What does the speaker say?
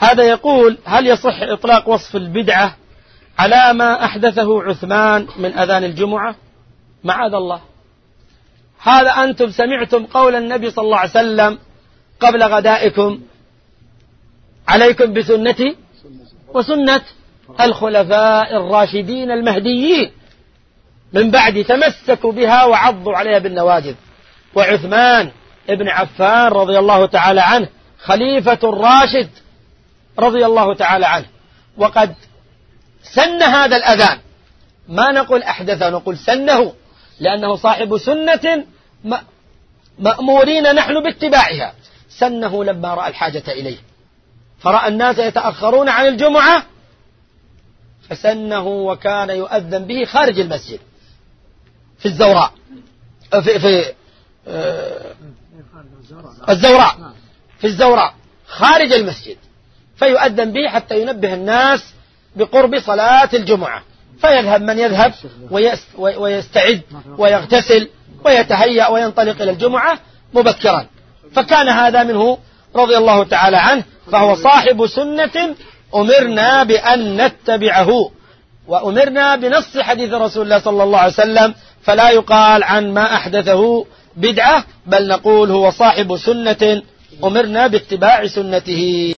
هذا يقول: هل يصح إطلاق وصف البدعة على ما أحدثه عثمان من أذان الجمعة؟ معاذ الله. هذا أنتم سمعتم قول النبي صلى الله عليه وسلم قبل غدائكم: عليكم بسنتي وسنة الخلفاء الراشدين المهديين من بعد، تمسكوا بها وعضوا عليها بالنواجذ. وعثمان ابن عفان رضي الله تعالى عنه خليفة الراشد رضي الله تعالى عنه، وقد سن هذا الأذان، ما نقول أحدثه، نقول سنه، لأنه صاحب سنة مأمورين نحن باتباعها. سنه لما رأى الحاجة إليه، فرأى الناس يتأخرون عن الجمعة فسنه، وكان يؤذن به خارج المسجد في الزوراء، في الزوراء، في الزوراء خارج المسجد، فيؤذن به حتى ينبه الناس بقرب صلاة الجمعة، فيذهب من يذهب ويستعد ويغتسل ويتهيأ وينطلق إلى الجمعة مبكرا. فكان هذا منه رضي الله تعالى عنه، فهو صاحب سنة أمرنا بأن نتبعه، وأمرنا بنص حديث رسول الله صلى الله عليه وسلم، فلا يقال عن ما أحدثه بدعة، بل نقول هو صاحب سنة أمرنا باتباع سنته.